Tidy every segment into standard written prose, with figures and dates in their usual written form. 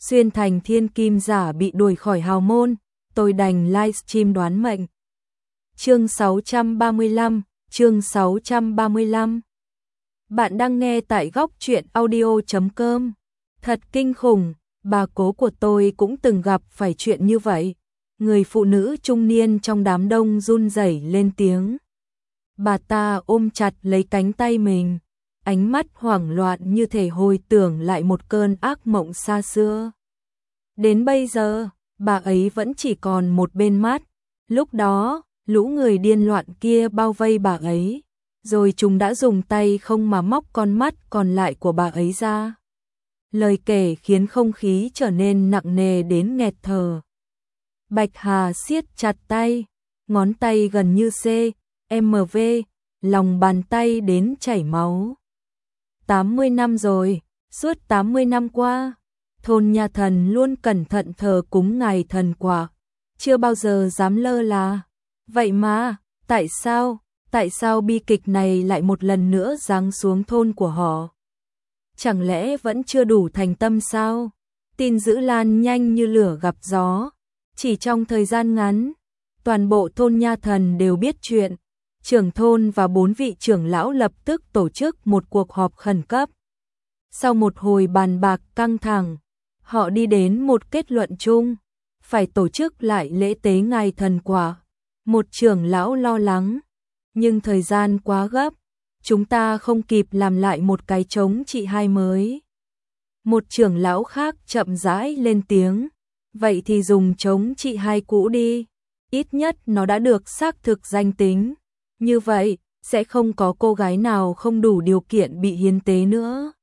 xuyên thành thiên kim giả bị đuổi khỏi hào môn, tôi đành livestream đoán mệnh. Chương 635. Bạn đang nghe tại góc truyện audio.com. Thật kinh khủng, bà cố của tôi cũng từng gặp phải chuyện như vậy. Người phụ nữ trung niên trong đám đông run rẩy lên tiếng. Bà ta ôm chặt lấy cánh tay mình, ánh mắt hoảng loạn như thể hồi tưởng lại một cơn ác mộng xa xưa. Đến bây giờ, bà ấy vẫn chỉ còn một bên mắt. Lúc đó, lũ người điên loạn kia bao vây bà ấy, rồi chúng đã dùng tay không mà móc con mắt còn lại của bà ấy ra. Lời kể khiến không khí trở nên nặng nề đến nghẹt thở. Bạch Hà siết chặt tay, ngón tay gần như CMV, lòng bàn tay đến chảy máu. 80 năm rồi, suốt 80 năm qua, thôn Nha Thần luôn cẩn thận thờ cúng ngài thần quả, chưa bao giờ dám lơ là. Vậy mà, tại sao bi kịch này lại một lần nữa giáng xuống thôn của họ? Chẳng lẽ vẫn chưa đủ thành tâm sao? Tin dữ lan nhanh như lửa gặp gió. Chỉ trong thời gian ngắn, toàn bộ thôn Nha Thần đều biết chuyện. Trưởng thôn và 4 vị trưởng lão lập tức tổ chức một cuộc họp khẩn cấp. Sau một hồi bàn bạc căng thẳng, họ đi đến một kết luận chung, phải tổ chức lại lễ tế ngài thần quả. Một trưởng lão lo lắng, nhưng thời gian quá gấp, chúng ta không kịp làm lại một cái trống trị hai mới. Một trưởng lão khác chậm rãi lên tiếng, vậy thì dùng trống trị hai cũ đi, ít nhất nó đã được xác thực danh tính, như vậy sẽ không có cô gái nào không đủ điều kiện bị hiến tế nữa.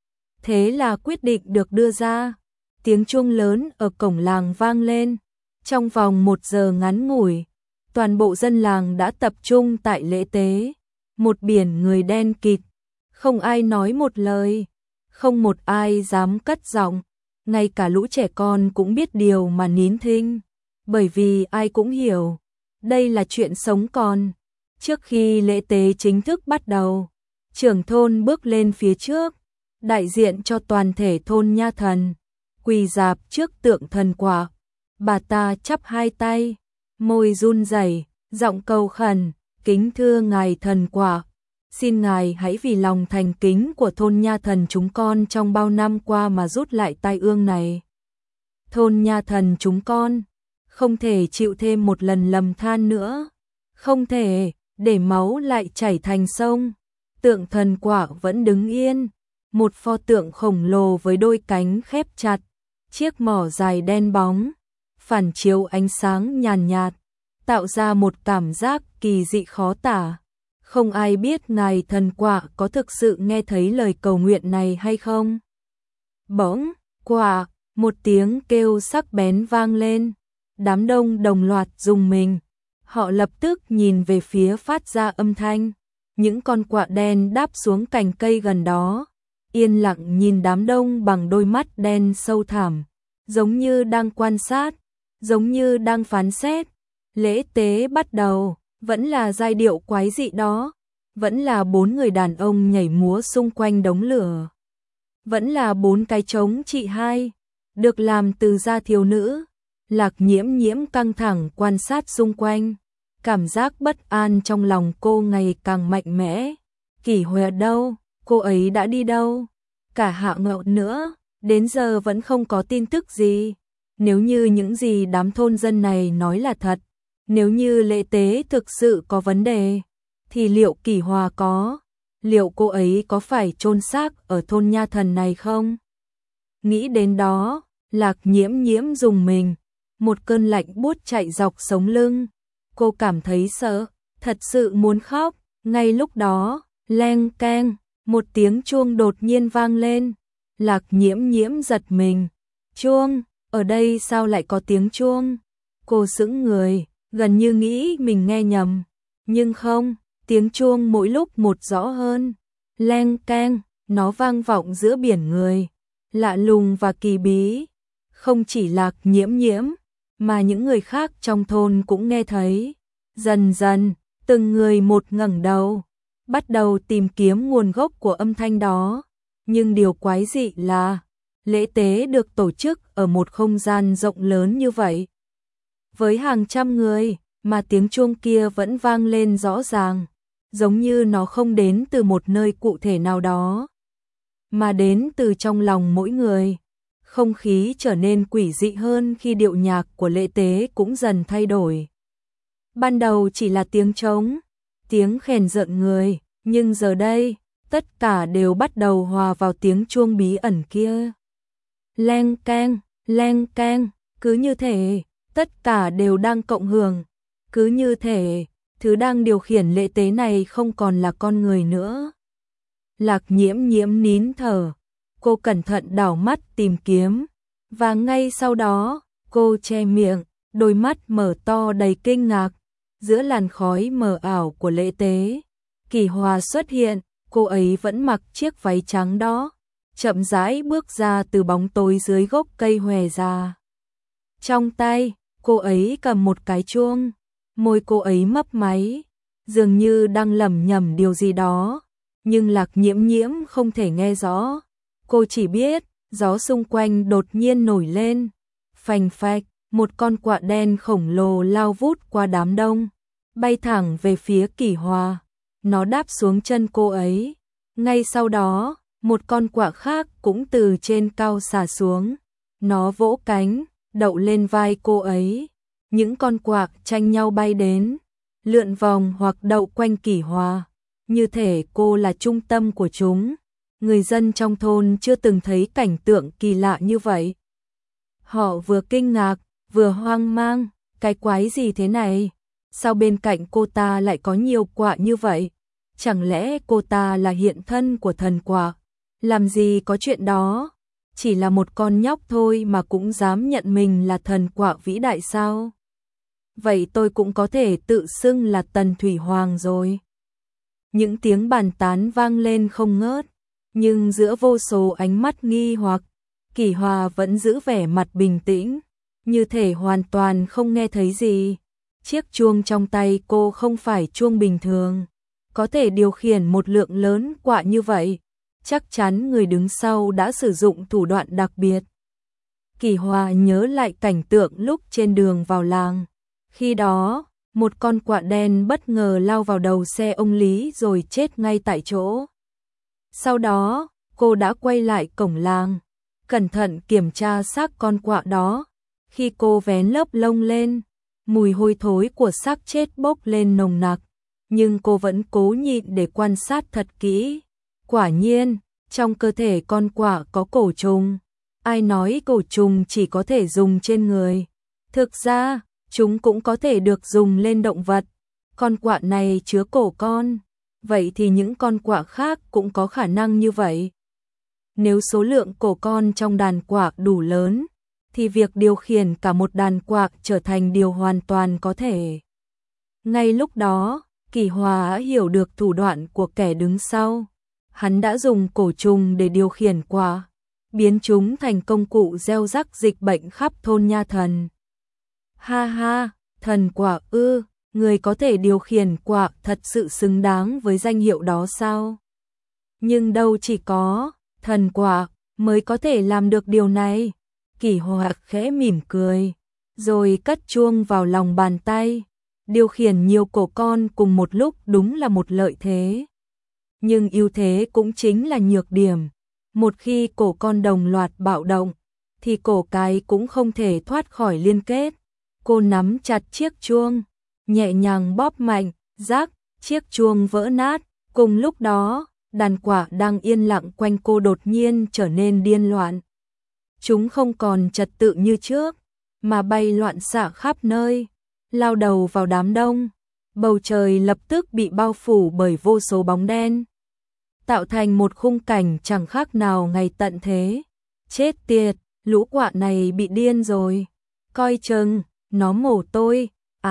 Thế là quyết định được đưa ra. Tiếng chuông lớn ở cổng làng vang lên. Trong vòng 1 giờ ngắn ngủi, toàn bộ dân làng đã tập trung tại lễ tế. Một biển người đen kịt, không ai nói một lời, không một ai dám cất giọng, ngay cả lũ trẻ con cũng biết điều mà nín thinh, bởi vì ai cũng hiểu, đây là chuyện sống còn. Trước khi lễ tế chính thức bắt đầu, trưởng thôn bước lên phía trước, đại diện cho toàn thể thôn Nha Thần, quỳ rạp trước tượng thần quả. Bà ta chắp hai tay, môi run rẩy, giọng cầu khẩn, kính thưa ngài thần quả, xin ngài hãy vì lòng thành kính của thôn Nha Thần chúng con trong bao năm qua mà rút lại tai ương này. Thôn Nha Thần chúng con không thể chịu thêm một lần lầm than nữa, không thể để máu lại chảy thành sông. Tượng thần quả vẫn đứng yên, một pho tượng khổng lồ với đôi cánh khép chặt, chiếc mỏ dài đen bóng, phản chiếu ánh sáng nhàn nhạt, tạo ra một cảm giác kỳ dị khó tả. Không ai biết ngài thần quả có thực sự nghe thấy lời cầu nguyện này hay không. Bỗng, quả, một tiếng kêu sắc bén vang lên, đám đông đồng loạt rùng mình. Họ lập tức nhìn về phía phát ra âm thanh. Những con quạ đen đáp xuống cành cây gần đó, yên lặng nhìn đám đông bằng đôi mắt đen sâu thẳm, giống như đang quan sát, giống như đang phán xét. Lễ tế bắt đầu, vẫn là giai điệu quái dị đó, vẫn là 4 người đàn ông nhảy múa xung quanh đống lửa, vẫn là 4 cái trống trị hai, được làm từ da thiếu nữ. Lạc Nhiễm Nhiễm căng thẳng quan sát xung quanh, cảm giác bất an trong lòng cô ngày càng mạnh mẽ. Kỷ Huệ đâu? Cô ấy đã đi đâu? Cả Hạ Ngậu nữa, đến giờ vẫn không có tin tức gì. Nếu như những gì đám thôn dân này nói là thật, nếu như lễ tế thực sự có vấn đề, thì liệu Kỷ Hòa liệu cô ấy có phải chôn xác ở thôn Nha Thần này không? Nghĩ đến đó, Lạc Nhiễm Nhiễm rùng mình, một cơn lạnh buốt chạy dọc sống lưng. Cô cảm thấy sợ, thật sự muốn khóc. Ngay lúc đó, leng keng, một tiếng chuông đột nhiên vang lên. Lạc Nhiễm Nhiễm giật mình. Chuông, ở đây sao lại có tiếng chuông? Cô sững người, gần như nghĩ mình nghe nhầm. Nhưng không, tiếng chuông mỗi lúc một rõ hơn. Leng keng, nó vang vọng giữa biển người. Lạ lùng và kỳ bí. Không chỉ Lạc Nhiễm Nhiễm, mà những người khác trong thôn cũng nghe thấy. Dần dần, từng người một ngẩng đầu, bắt đầu tìm kiếm nguồn gốc của âm thanh đó. Nhưng điều quái dị là, Lễ tế được tổ chức ở một không gian rộng lớn như vậy, với hàng trăm người, mà tiếng chuông kia vẫn vang lên rõ ràng, giống như nó không đến từ một nơi cụ thể nào đó, mà đến từ trong lòng mỗi người. Không khí trở nên quỷ dị hơn khi điệu nhạc của lễ tế cũng dần thay đổi. Ban đầu chỉ là tiếng trống, tiếng khèn rợn người, nhưng giờ đây, tất cả đều bắt đầu hòa vào tiếng chuông bí ẩn kia. Leng keng, cứ như thể, tất cả đều đang cộng hưởng, cứ như thể, thứ đang điều khiển lễ tế này không còn là con người nữa. Lạc Nhiễm Nhiễm nín thở, cô cẩn thận đảo mắt tìm kiếm, và ngay sau đó, cô che miệng, đôi mắt mở to đầy kinh ngạc, giữa làn khói mờ ảo của lễ tế. Kỳ Hòa xuất hiện, cô ấy vẫn mặc chiếc váy trắng đó, chậm rãi bước ra từ bóng tối dưới gốc cây hòe già. Trong tay, cô ấy cầm một cái chuông, môi cô ấy mấp máy, dường như đang lẩm nhẩm điều gì đó, nhưng Lạc Nhiễm Nhiễm không thể nghe rõ. Cô chỉ biết, gió xung quanh đột nhiên nổi lên, phành phạch, một con quạ đen khổng lồ lao vút qua đám đông, bay thẳng về phía Kỳ Hòa. Nó đáp xuống chân cô ấy. Ngay sau đó, một con quạ khác cũng từ trên cao xả xuống. Nó vỗ cánh, đậu lên vai cô ấy. Những con quạ tranh nhau bay đến, lượn vòng hoặc đậu quanh Kỳ Hòa, như thể cô là trung tâm của chúng. Người dân trong thôn chưa từng thấy cảnh tượng kỳ lạ như vậy. Họ vừa kinh ngạc, vừa hoang mang, cái quái gì thế này? Sao bên cạnh cô ta lại có nhiều quạ như vậy? Chẳng lẽ cô ta là hiện thân của thần quạ? Làm gì có chuyện đó? Chỉ là một con nhóc thôi mà cũng dám nhận mình là thần quạ vĩ đại sao? Vậy tôi cũng có thể tự xưng là Tần Thủy Hoàng rồi. Những tiếng bàn tán vang lên không ngớt, nhưng giữa vô số ánh mắt nghi hoặc, Kỳ Hòa vẫn giữ vẻ mặt bình tĩnh, như thể hoàn toàn không nghe thấy gì. Chiếc chuông trong tay cô không phải chuông bình thường, có thể điều khiển một lượng lớn quạ như vậy, chắc chắn người đứng sau đã sử dụng thủ đoạn đặc biệt. Kỳ Hòa nhớ lại cảnh tượng lúc trên đường vào làng. Khi đó, một con quạ đen bất ngờ lao vào đầu xe ông Lý rồi chết ngay tại chỗ. Sau đó, cô đã quay lại cổng làng, cẩn thận kiểm tra xác con quạ đó. Khi cô vén lớp lông lên, mùi hôi thối của xác chết bốc lên nồng nặc, nhưng cô vẫn cố nhịn để quan sát thật kỹ. Quả nhiên, trong cơ thể con quạ có cổ trùng. Ai nói cổ trùng chỉ có thể dùng trên người? Thực ra, chúng cũng có thể được dùng lên động vật. Con quạ này chứa cổ con, vậy thì những con quạ khác cũng có khả năng như vậy. Nếu số lượng cổ con trong đàn quạ đủ lớn, thì việc điều khiển cả một đàn quạ trở thành điều hoàn toàn có thể. Ngay lúc đó, Kỳ Hòa hiểu được thủ đoạn của kẻ đứng sau. Hắn đã dùng cổ trùng để điều khiển quạ, biến chúng thành công cụ gieo rắc dịch bệnh khắp thôn Nha Thần. Ha ha, thần quạ ư, người có thể điều khiển quạ thật sự xứng đáng với danh hiệu đó sao? Nhưng đâu chỉ có thần quạ mới có thể làm được điều này. Kỳ Hòa khẽ mỉm cười, rồi cất chuông vào lòng bàn tay. Điều khiển nhiều cổ con cùng một lúc đúng là một lợi thế. Nhưng ưu thế cũng chính là nhược điểm. Một khi cổ con đồng loạt bạo động, thì cổ cái cũng không thể thoát khỏi liên kết. Cô nắm chặt chiếc chuông, nhẹ nhàng bóp mạnh, rắc, chiếc chuông vỡ nát. Cùng lúc đó, đàn quạ đang yên lặng quanh cô đột nhiên trở nên điên loạn. Chúng không còn trật tự như trước, mà bay loạn xạ khắp nơi, lao đầu vào đám đông. Bầu trời lập tức bị bao phủ bởi vô số bóng đen, tạo thành một khung cảnh chẳng khác nào ngày tận thế. Chết tiệt, lũ quạ này bị điên rồi. Coi chừng, nó mổ tôi.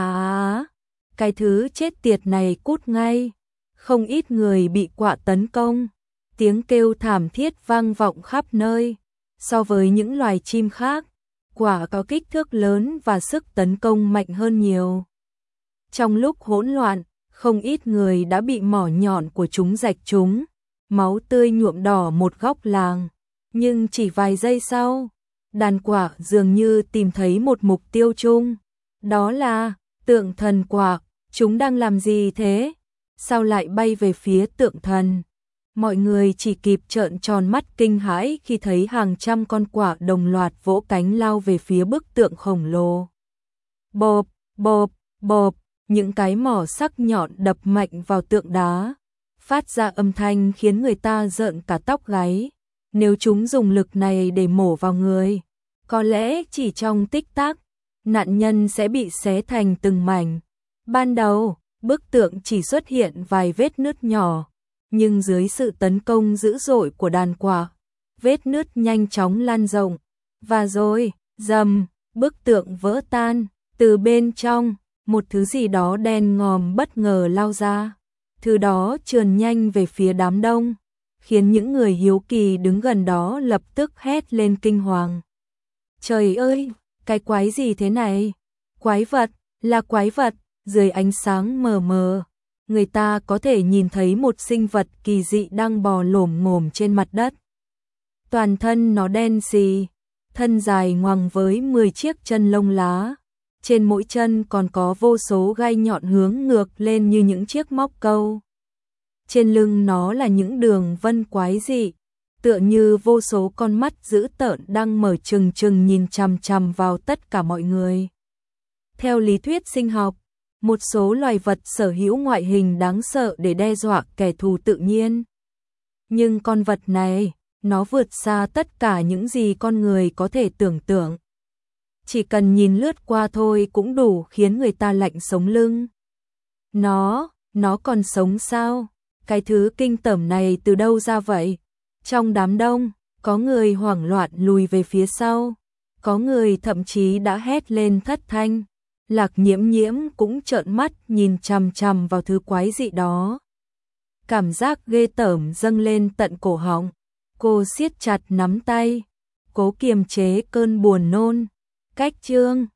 Cái thứ chết tiệt này cút ngay. Không ít người bị quạ tấn công. Tiếng kêu thảm thiết vang vọng khắp nơi. So với những loài chim khác, quạ có kích thước lớn và sức tấn công mạnh hơn nhiều. Trong lúc hỗn loạn, không ít người đã bị mỏ nhọn của chúng rạch trúng. Máu tươi nhuộm đỏ một góc làng. Nhưng chỉ vài giây sau, đàn quạ dường như tìm thấy một mục tiêu chung. Đó là tượng thần quạ. Chúng đang làm gì thế? Sao lại bay về phía tượng thần? Mọi người chỉ kịp trợn tròn mắt kinh hãi khi thấy hàng trăm con quạ đồng loạt vỗ cánh lao về phía bức tượng khổng lồ. Bộp, bộp, bộp, những cái mỏ sắc nhọn đập mạnh vào tượng đá, phát ra âm thanh khiến người ta rợn cả tóc gáy. Nếu chúng dùng lực này để mổ vào người, có lẽ chỉ trong tích tắc, nạn nhân sẽ bị xé thành từng mảnh. Ban đầu, bức tượng chỉ xuất hiện vài vết nứt nhỏ, nhưng dưới sự tấn công dữ dội của đàn quạ, vết nứt nhanh chóng lan rộng, và rồi, rầm, bức tượng vỡ tan. Từ bên trong, một thứ gì đó đen ngòm bất ngờ lao ra. Thứ đó trườn nhanh về phía đám đông, khiến những người hiếu kỳ đứng gần đó lập tức hét lên kinh hoàng. Trời ơi, cái quái gì thế này? Quái vật, là quái vật. Dưới ánh sáng mờ mờ, người ta có thể nhìn thấy một sinh vật kỳ dị đang bò lổm ngổm trên mặt đất. Toàn thân nó đen xì, thân dài ngoằng với 10 chiếc chân lông lá. Trên mỗi chân còn có vô số gai nhọn hướng ngược lên như những chiếc móc câu. Trên lưng nó là những đường vân quái dị, tựa như vô số con mắt dữ tợn đang mở trừng trừng nhìn chằm chằm vào tất cả mọi người. Theo lý thuyết sinh học, một số loài vật sở hữu ngoại hình đáng sợ để đe dọa kẻ thù tự nhiên. Nhưng con vật này, nó vượt xa tất cả những gì con người có thể tưởng tượng. Chỉ cần nhìn lướt qua thôi cũng đủ khiến người ta lạnh sống lưng. Nó còn sống sao? Cái thứ kinh tởm này từ đâu ra vậy? Trong đám đông, có người hoảng loạn lùi về phía sau, có người thậm chí đã hét lên thất thanh. Lạc Nhiễm Nhiễm cũng trợn mắt nhìn chằm chằm vào thứ quái dị đó. Cảm giác ghê tởm dâng lên tận cổ họng, cô siết chặt nắm tay, cố kiềm chế cơn buồn nôn. Cách chương